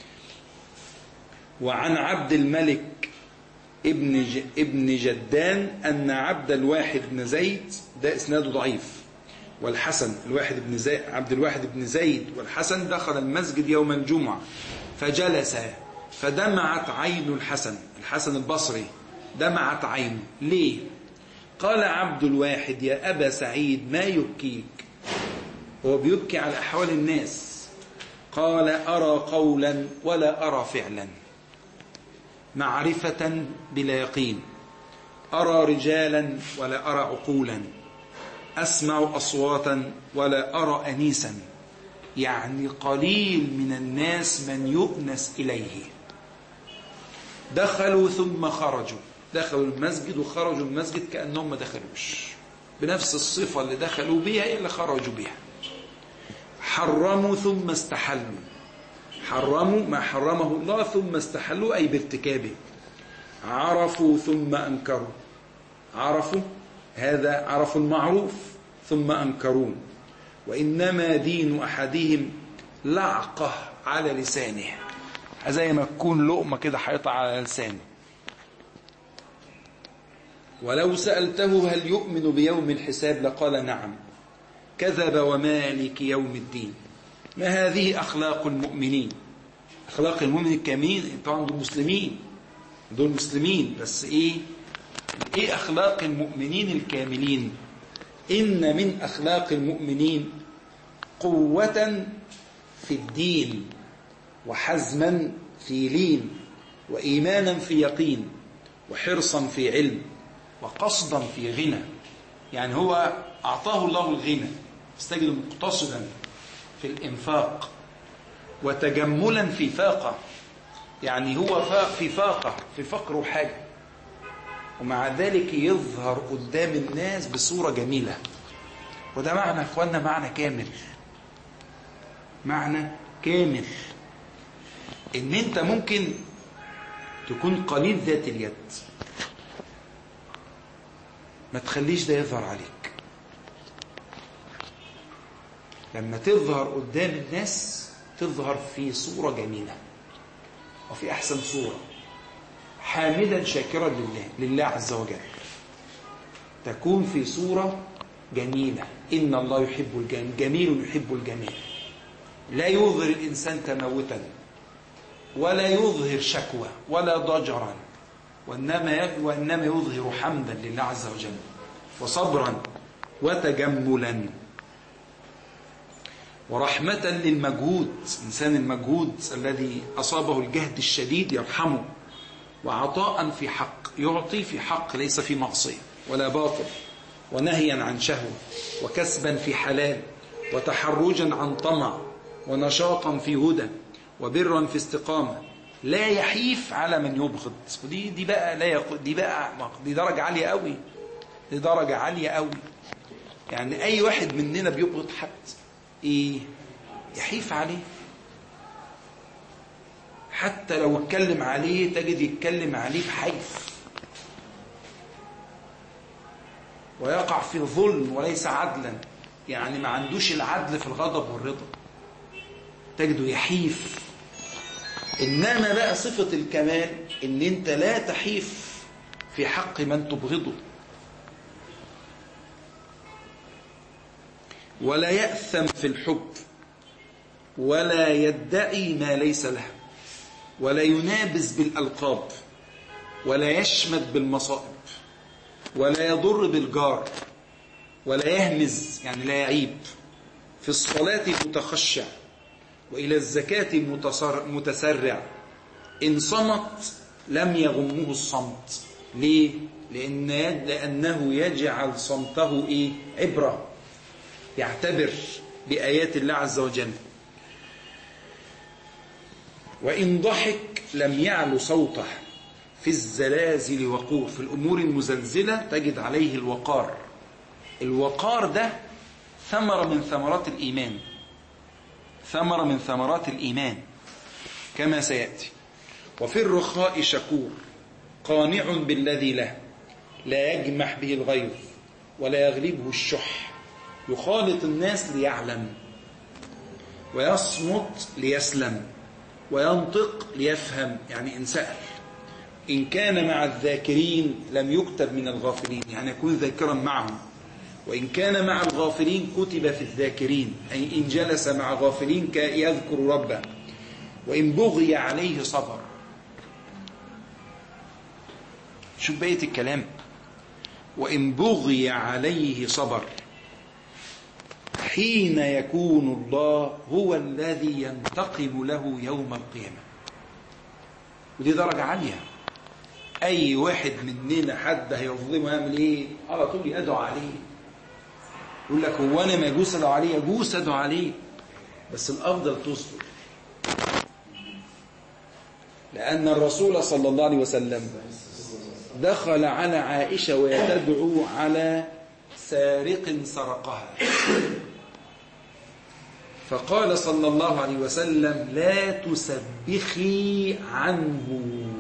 B: وعن عبد الملك ابن ج... ابن جدان أن عبد الواحد بن زيد، ده إسناده ضعيف، والحسن الواحد بن زيد عبد الواحد بن زيد والحسن دخل المسجد يوم الجمعة فجلس فدمعت عين الحسن الحسن البصري، دمعت عينه. ليه؟ قال عبد الواحد يا أبا سعيد ما يبكيك؟ هو بيبكي على أحوال الناس. قال أرى قولا ولا أرى فعلا، معرفة بلا يقين، أرى رجالا ولا أرى عقولا، أسمع أصواتا ولا أرى أنيسا، يعني قليل من الناس من يؤنس إليه. دخلوا ثم خرجوا، دخلوا المسجد وخرجوا المسجد كأنهم ما دخلوش، بنفس الصفة اللي دخلوا بها اللي خرجوا بها. حرموا ثم استحلوا، حرموا ما حرمه الله ثم استحلوا أي بارتكابه. عرفوا ثم أنكروا، عرفوا هذا عرفوا المعروف ثم أنكروه. وإنما دين أحدهم لعقة على لسانه، زي ما تكون لقمة كده حيطة على لسانه. ولو سألته هل يؤمن بيوم الحساب لقال نعم، كذب ومالك يوم الدين. ما هذه أخلاق المؤمنين؟ أخلاق المؤمن الكاملين، طبعا دول مسلمين، دول مسلمين، بس إيه إيه أخلاق المؤمنين الكاملين؟ إن من أخلاق المؤمنين قوة في الدين، وحزما في لين، وإيمانا في يقين، وحرصا في علم، وقصدا في غنى. يعني هو أعطاه الله الغنى استجد مقتصدا في الإنفاق، وتجملا في فاقة، يعني هو فاق في فاقة في فقر وحاجة، ومع ذلك يظهر قدام الناس بصورة جميلة. وده معنى اخواننا، معنى كامل، معنى كامل، ان انت ممكن تكون قليل ذات اليد، ما تخليش ده يظهر عليك. لما تظهر قدام الناس تظهر في صورة جميلة وفي أحسن صورة، حامدا شاكرا لله لله عز وجل، تكون في صورة جميلة. إن الله يحب الجميل، جميل يحب الجمال. لا يظهر الإنسان تموتا، ولا يظهر شكوى ولا ضجرا، وإنما وإنما يظهر حمدا لله عز وجل، وصبرا وتجملا، ورحمة للمجهود. إنسان المجهود الذي أصابه الجهد الشديد يرحمه، وعطاء في حق، يعطي في حق ليس في معصية ولا باطل، ونهيا عن شهوة، وكسبا في حلال، وتحرجا عن طمع، ونشاطا في هدى، وبرا في استقامة. لا يحيف على من يبغض. ودي دي بقى لا يق... دي بقى دي درجة عالية قوي، دي درجة عالية قوي. يعني أي واحد مننا بيبغض حد إيه؟ يحيف عليه، حتى لو اتكلم عليه تجد يتكلم عليه بحيف، ويقع في ظلم وليس عدلا، يعني ما عندوش العدل في الغضب والرضا، تجده يحيف. إنما بقى صفة الكمال إن أنت لا تحيف في حق من تبغضه، ولا يأثم في الحب، ولا يدعي ما ليس له، ولا ينابز بالألقاب، ولا يشمت بالمصائب، ولا يضر بالجار، ولا يهمز يعني لا يعيب. في الصلاة متخشع، وإلى الزكاة متسرع. إن صمت لم يغمه الصمت. ليه؟ لأن لأنه يجعل صمته إيه؟ عبرة، يعتبر بآيات الله عز وجل. وإن ضحك لم يعل صوته. في الزلازل وقور، في الأمور المزلزلة تجد عليه الوقار. الوقار ده ثمرة من ثمرات الإيمان، ثمرة من ثمرات الإيمان كما سيأتي. وفي الرخاء شكور، قانع بالذي له، لا يجمح به الغيظ ولا يغلبه الشح، يخالط الناس ليعلم، ويصمت ليسلم، وينطق ليفهم، يعني إن سأل. إن كان مع الذاكرين لم يكتب من الغافلين، يعني يكون ذاكرا معهم. وإن كان مع الغافلين كتب في الذاكرين، أي إن جلس مع غافلين يذكر ربه. وإن بغي عليه صبر. شوف بقية الكلام، وإن بغي عليه صبر، حين يكون الله هو الذي ينتقم له يوم القيامة. ودي درجة عالية. أي واحد مننا حد هيظلمه يعمل إيه؟ على طول يدعو عليه، يقول لك هو أنا ما يجوز أدعو عليه؟ يجوز أدعو عليه، بس الأفضل تصبر. لأن الرسول صلى الله عليه وسلم دخل على عائشة وهي تدعو على سارق سرقها، فقال صلى الله عليه وسلم: لا تسبخي عنه.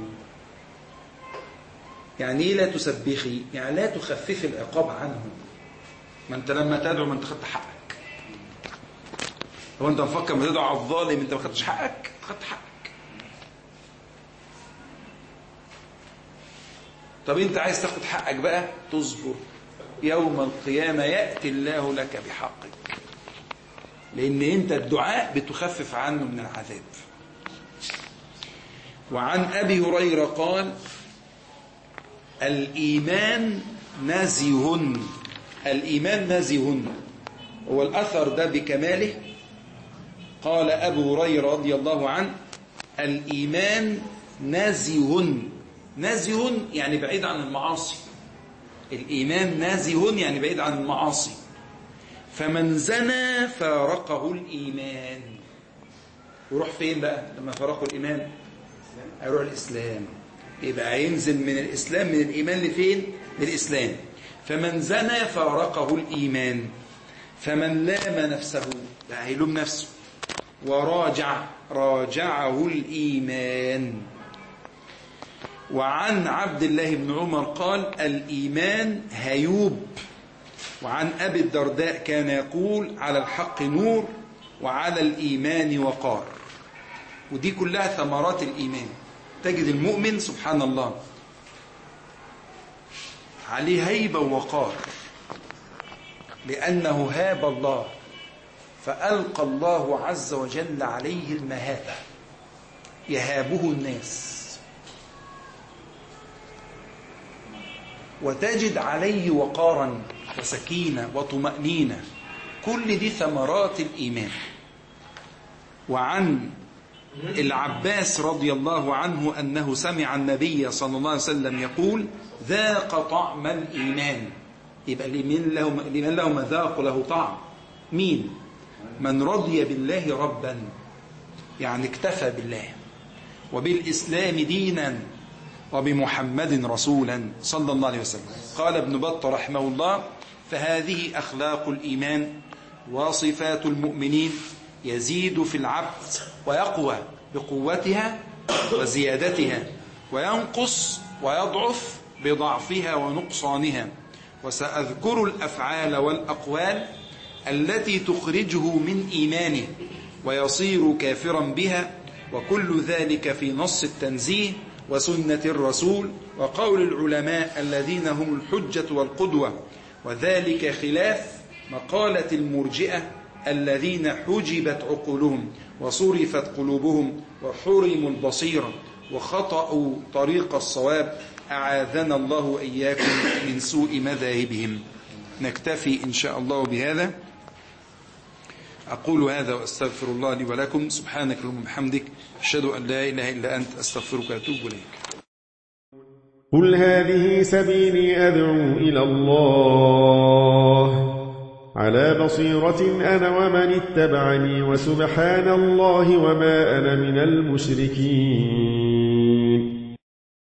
B: يعني ايه لا تسبخي؟ يعني لا تخففي العقاب عنه. ما انت لما تدعو ما انت خدت حقك. لو انت مفكر ما تدعو على الظالم انت ما خدتش حقك، خدت حقك. طب انت عايز تاخد حقك بقى، تصبر. يوم القيامة يأتي الله لك بحقك، لأن أنت الدعاء بتخفف عنه من العذاب. وعن أبي هريرة قال: الإيمان نزه. الإيمان نزه. هو الأثر ده بكماله. قال أبو هريرة رضي الله عنه: الإيمان نزه. نزه يعني بعيد عن المعاصي. الإيمان نازه يعني بعيد عن المعاصي. فمن زنى فارقه الإيمان. وروح فين بقى لما فارقه الإيمان؟ هيروح الإسلام. يبقى هينزل من الإسلام، من الإيمان لفين؟ للإسلام. فمن زنى فارقه الإيمان. فمن لام نفسه، لا هيلوم نفسه، وراجع راجعه الإيمان. وعن عبد الله بن عمر قال: الإيمان هيوب. وعن أبي الدرداء كان يقول: على الحق نور وعلى الإيمان وقار. ودي كلها ثمرات الإيمان. تجد المؤمن سبحان الله عليه هيبة ووقار، لأنه هاب الله، فألقى الله عز وجل عليه المهابة، يهابه الناس، وتجد عليه وقارا وسكينة وطمأنينة. كل دي ثمرات الإيمان. وعن العباس رضي الله عنه أنه سمع النبي صلى الله عليه وسلم يقول: ذاق طعم الإيمان. يبقى لمن له, لمن له مذاق له طعم؟ مين؟ من رضي بالله ربا، يعني اكتفى بالله، وبالإسلام دينا، وبمحمد رسولا صلى الله عليه وسلم. قال ابن بطة رحمه الله: فهذه أخلاق الإيمان وصفات المؤمنين، يزيد في العبد ويقوى بقوتها وزيادتها، وينقص ويضعف بضعفها ونقصانها. وسأذكر الأفعال والأقوال التي تخرجه من إيمانه ويصير كافرا بها، وكل ذلك في نص التنزيه وسنة الرسول وقول العلماء الذين هم الحجة والقدوة، وذلك خلاف مقالة المرجئة الذين حجبت عقولهم وصرفت قلوبهم وحرموا البصيرة وخطأوا طريق الصواب. أعاذنا الله وإياكم من سوء مذاهبهم. نكتفي إن شاء الله بهذا. أقول هذا وأستغفر الله لي ولكم. سبحانك اللهم وبحمدك، أشهد أن لا إله إلا أنت، أستغفرك وأتوب إليك.
E: قل هذه سبيلي أدعو إلى الله على بصيرة أنا ومن اتبعني وسبحان الله وما أنا من المشركين.